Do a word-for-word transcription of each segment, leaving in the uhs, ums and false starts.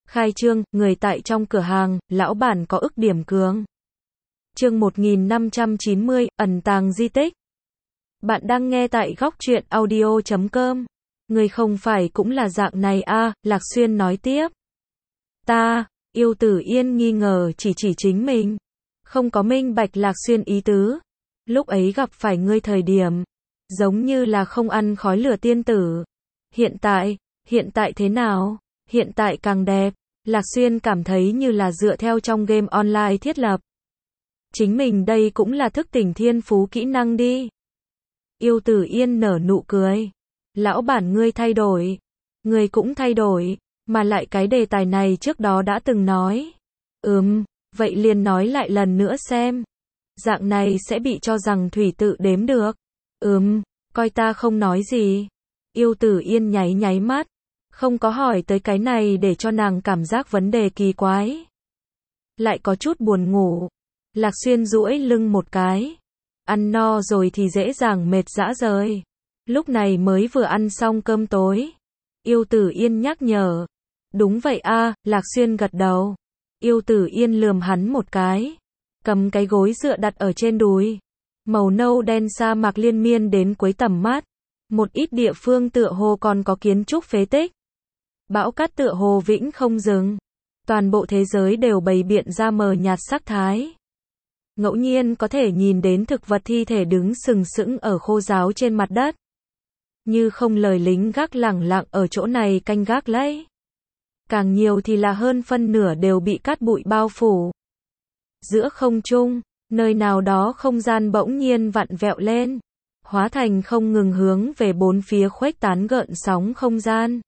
Khai trương, người tại trong cửa hàng, lão bản có ức điểm cường. Chương một nghìn năm trăm chín mươi, ẩn tàng di tích. Bạn đang nghe tại góc truyện audio chấm com. Người không phải cũng là dạng này à, Lạc Xuyên nói tiếp. Ta, Yêu Tử Yên nghi ngờ chỉ chỉ chính mình. Không có minh bạch Lạc Xuyên ý tứ. Lúc ấy gặp phải ngươi thời điểm. Giống như là không ăn khói lửa tiên tử. Hiện tại, hiện tại thế nào? Hiện tại càng đẹp. Lạc Xuyên cảm thấy như là dựa theo trong game online thiết lập. Chính mình đây cũng là thức tỉnh thiên phú kỹ năng đi. Yêu Tử Yên nở nụ cười. Lão bản ngươi thay đổi. Ngươi cũng thay đổi. Mà lại cái đề tài này trước đó đã từng nói. Ừm, vậy liền nói lại lần nữa xem. Dạng này sẽ bị cho rằng thủy tự đếm được. Ừm, coi ta không nói gì. Yêu Tử Yên nháy nháy mắt. Không có hỏi tới cái này để cho nàng cảm giác vấn đề kỳ quái. Lại có chút buồn ngủ. Lạc Xuyên duỗi lưng một cái. Ăn no rồi thì dễ dàng mệt rã rời. Lúc này mới vừa ăn xong cơm tối. Yêu Tử Yên nhắc nhở. Đúng vậy a, Lạc Xuyên gật đầu. Yêu Tử Yên lườm hắn một cái. Cầm cái gối dựa đặt ở trên đùi. Màu nâu đen sa mạc liên miên đến cuối tầm mắt. Một ít địa phương tựa hồ còn có kiến trúc phế tích. Bão cát tựa hồ vĩnh không dừng. Toàn bộ thế giới đều bày biện ra mờ nhạt sắc thái. Ngẫu nhiên có thể nhìn đến thực vật thi thể đứng sừng sững ở khô ráo trên mặt đất. Như không lời lính gác lẳng lặng ở chỗ này canh gác lấy. Càng nhiều thì là hơn phân nửa đều bị cát bụi bao phủ. Giữa không trung, nơi nào đó không gian bỗng nhiên vặn vẹo lên. Hóa thành không ngừng hướng về bốn phía khuếch tán gợn sóng không gian.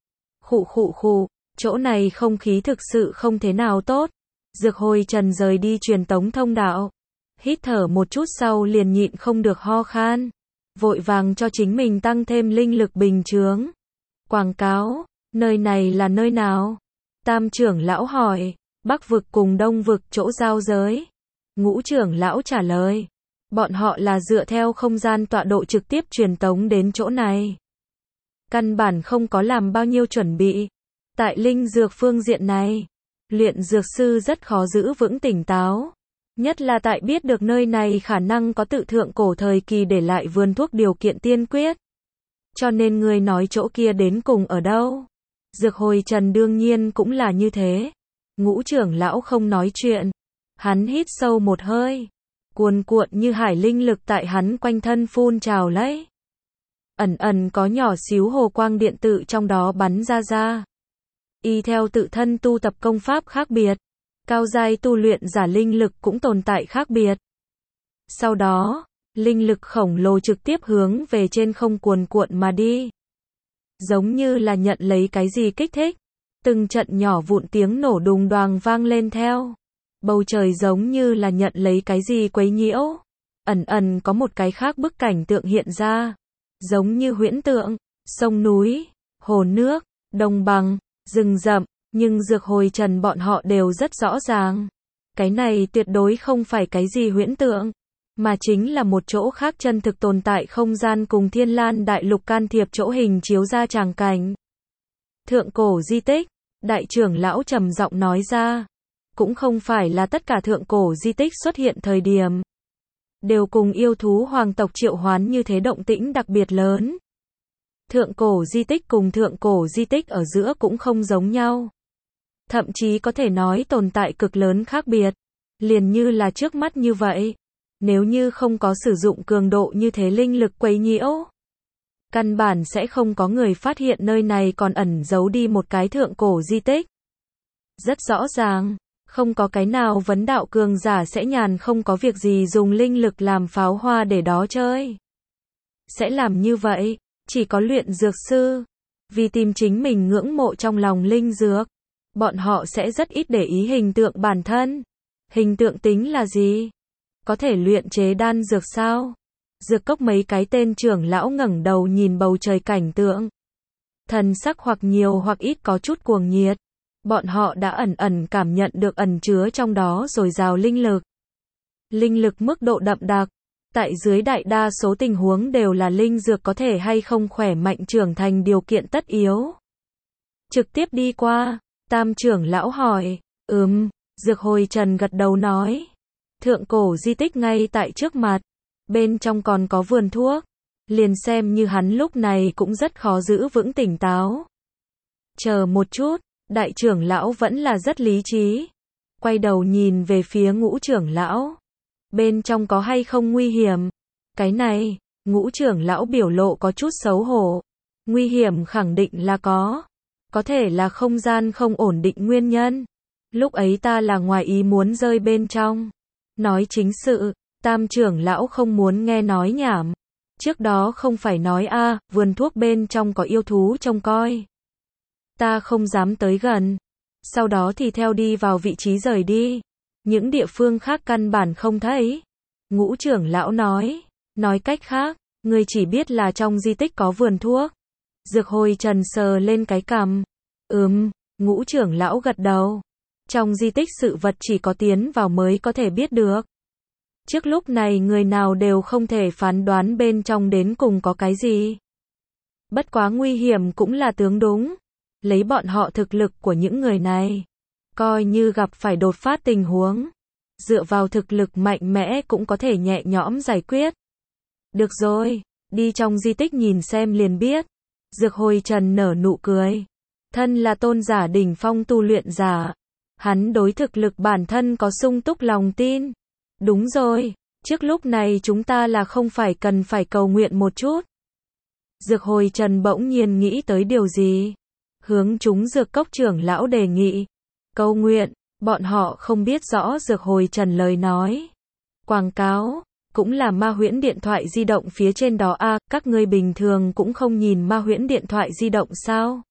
Khụ khụ khụ, chỗ này không khí thực sự không thế nào tốt. Dược Hồi Trần rời đi truyền tống thông đạo. Hít thở một chút sau liền nhịn không được ho khan. Vội vàng cho chính mình tăng thêm linh lực bình chướng. Quảng cáo, nơi này là nơi nào? Tam trưởng lão hỏi. Bắc vực cùng Đông vực chỗ giao giới. Ngũ trưởng lão trả lời. Bọn họ là dựa theo không gian tọa độ trực tiếp truyền tống đến chỗ này. Căn bản không có làm bao nhiêu chuẩn bị. Tại linh dược phương diện này, luyện dược sư rất khó giữ vững tỉnh táo. Nhất là tại biết được nơi này khả năng có tự thượng cổ thời kỳ để lại vườn thuốc điều kiện tiên quyết. Cho nên người nói chỗ kia đến cùng ở đâu? Dược Hồi Trần đương nhiên cũng là như thế. Ngũ trưởng lão không nói chuyện. Hắn hít sâu một hơi. Cuồn cuộn như hải linh lực tại hắn quanh thân phun trào lấy. Ẩn ẩn có nhỏ xíu hồ quang điện tự trong đó bắn ra ra. Y theo tự thân tu tập công pháp khác biệt. Cao giai tu luyện giả linh lực cũng tồn tại khác biệt. Sau đó, linh lực khổng lồ trực tiếp hướng về trên không cuồn cuộn mà đi. Giống như là nhận lấy cái gì kích thích. Từng trận nhỏ vụn tiếng nổ đùng đoàng vang lên theo. Bầu trời giống như là nhận lấy cái gì quấy nhiễu. Ẩn ẩn có một cái khác bức cảnh tượng hiện ra. Giống như huyễn tượng, sông núi, hồ nước, đồng bằng, rừng rậm, nhưng Dược Hồi Trần bọn họ đều rất rõ ràng. Cái này tuyệt đối không phải cái gì huyễn tượng, mà chính là một chỗ khác chân thực tồn tại không gian cùng Thiên Lan Đại Lục can thiệp chỗ hình chiếu ra tràng cảnh. Thượng cổ di tích, đại trưởng lão trầm giọng nói ra. Cũng không phải là tất cả thượng cổ di tích xuất hiện thời điểm đều cùng yêu thú hoàng tộc triệu hoán như thế động tĩnh đặc biệt lớn. Thượng cổ di tích cùng thượng cổ di tích ở giữa cũng không giống nhau. Thậm chí có thể nói tồn tại cực lớn khác biệt. Liền như là trước mắt như vậy. Nếu như không có sử dụng cường độ như thế linh lực quấy nhiễu, căn bản sẽ không có người phát hiện nơi này còn ẩn giấu đi một cái thượng cổ di tích. Rất rõ ràng. Không có cái nào vấn đạo cường giả sẽ nhàn không có việc gì dùng linh lực làm pháo hoa để đó chơi. Sẽ làm như vậy, chỉ có luyện dược sư. Vì tìm chính mình ngưỡng mộ trong lòng linh dược. Bọn họ sẽ rất ít để ý hình tượng bản thân. Hình tượng tính là gì? Có thể luyện chế đan dược sao? Dược cốc mấy cái tên trưởng lão ngẩng đầu nhìn bầu trời cảnh tượng. Thần sắc hoặc nhiều hoặc ít có chút cuồng nhiệt. Bọn họ đã ẩn ẩn cảm nhận được ẩn chứa trong đó dồi dào linh lực. Linh lực mức độ đậm đặc. Tại dưới đại đa số tình huống đều là linh dược có thể hay không khỏe mạnh trưởng thành điều kiện tất yếu. Trực tiếp đi qua, Tam trưởng lão hỏi. Ừm, Dược Hồi Trần gật đầu nói. Thượng cổ di tích ngay tại trước mặt. Bên trong còn có vườn thuốc. Liền xem như hắn lúc này cũng rất khó giữ vững tỉnh táo. Chờ một chút, đại trưởng lão vẫn là rất lý trí. Quay đầu nhìn về phía Ngũ trưởng lão. Bên trong có hay không nguy hiểm? Cái này, Ngũ trưởng lão biểu lộ có chút xấu hổ. Nguy hiểm khẳng định là có. Có thể là không gian không ổn định nguyên nhân. Lúc ấy ta là ngoài ý muốn rơi bên trong. Nói chính sự, Tam trưởng lão không muốn nghe nói nhảm. Trước đó không phải nói a, à, vườn thuốc bên trong có yêu thú trông coi. Ta không dám tới gần. Sau đó thì theo đi vào vị trí rời đi. Những địa phương khác căn bản không thấy. Ngũ trưởng lão nói. Nói cách khác, ngươi chỉ biết là trong di tích có vườn thuốc. Dược Hồi Trần sờ lên cái cằm. Ừm, Ngũ trưởng lão gật đầu. Trong di tích sự vật chỉ có tiến vào mới có thể biết được. Trước lúc này người nào đều không thể phán đoán bên trong đến cùng có cái gì. Bất quá nguy hiểm cũng là tướng đúng. Lấy bọn họ thực lực của những người này, coi như gặp phải đột phát tình huống, dựa vào thực lực mạnh mẽ cũng có thể nhẹ nhõm giải quyết. Được rồi, đi trong di tích nhìn xem liền biết. Dược Hồi Trần nở nụ cười. Thân là tôn giả đỉnh phong tu luyện giả, hắn đối thực lực bản thân có sung túc lòng tin. Đúng rồi, trước lúc này chúng ta là không phải cần phải cầu nguyện một chút. Dược Hồi Trần bỗng nhiên nghĩ tới điều gì. Hướng chúng dược cốc trưởng lão đề nghị. Cầu nguyện, bọn họ không biết rõ Dược Hồi Trần lời nói. Quảng cáo, cũng là ma huyễn điện thoại di động phía trên đó a, à, các ngươi bình thường cũng không nhìn ma huyễn điện thoại di động sao?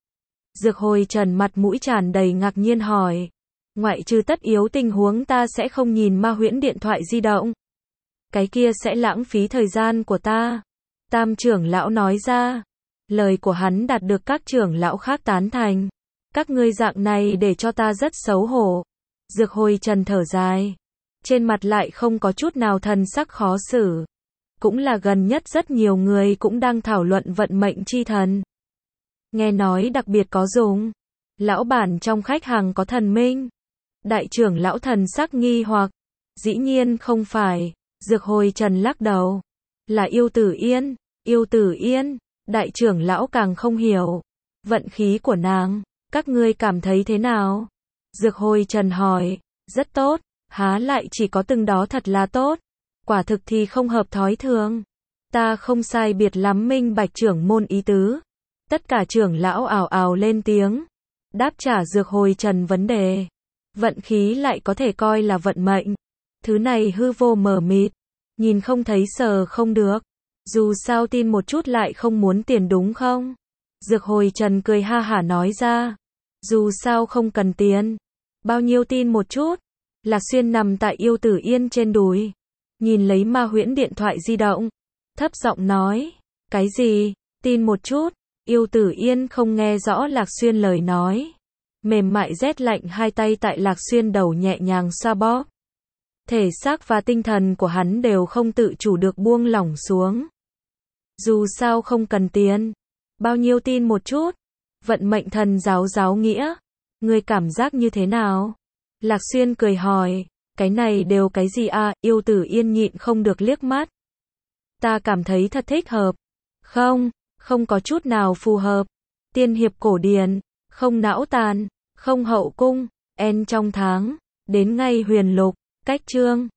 Dược Hồi Trần mặt mũi tràn đầy ngạc nhiên hỏi. Ngoại trừ tất yếu tình huống ta sẽ không nhìn ma huyễn điện thoại di động. Cái kia sẽ lãng phí thời gian của ta. Tam trưởng lão nói ra. Lời của hắn đạt được các trưởng lão khác tán thành. Các ngươi dạng này để cho ta rất xấu hổ. Dược Hồi Trần thở dài. Trên mặt lại không có chút nào thần sắc khó xử. Cũng là gần nhất rất nhiều người cũng đang thảo luận vận mệnh chi thần. Nghe nói đặc biệt có dùng. Lão bản trong khách hàng có thần minh. Đại trưởng lão thần sắc nghi hoặc. Dĩ nhiên không phải. Dược Hồi Trần lắc đầu. Là Yêu Tử Yên. Yêu Tử Yên. Đại trưởng lão càng không hiểu. Vận khí của nàng, các ngươi cảm thấy thế nào? Dược Hồi Trần hỏi. Rất tốt. Há lại chỉ có từng đó thật là tốt. Quả thực thì không hợp thói thường. Ta không sai biệt lắm minh bạch trưởng môn ý tứ. Tất cả trưởng lão ào ào lên tiếng. Đáp trả Dược Hồi Trần vấn đề. Vận khí lại có thể coi là vận mệnh. Thứ này hư vô mờ mịt. Nhìn không thấy sờ không được. Dù sao tin một chút lại không muốn tiền đúng không? Dược Hồi Trần cười ha hả nói ra. Dù sao không cần tiền. Bao nhiêu tin một chút. Lạc Xuyên nằm tại Yêu Tử Yên trên đùi. Nhìn lấy ma huyễn điện thoại di động. Thấp giọng nói. Cái gì? Tin một chút. Yêu Tử Yên không nghe rõ Lạc Xuyên lời nói. Mềm mại rét lạnh hai tay tại Lạc Xuyên đầu nhẹ nhàng xoa bóp. Thể xác và tinh thần của hắn đều không tự chủ được buông lỏng xuống. Dù sao không cần tiền. Bao nhiêu tin một chút. Vận mệnh thần giáo giáo nghĩa. Ngươi cảm giác như thế nào? Lạc Xuyên cười hỏi. Cái này đều cái gì à? Yêu Tử Yên nhịn không được liếc mắt. Ta cảm thấy thật thích hợp. Không, không có chút nào phù hợp. Tiên hiệp cổ điển. Không não tàn. Không hậu cung. En trong tháng. Đến ngay huyền lục. Cách chương.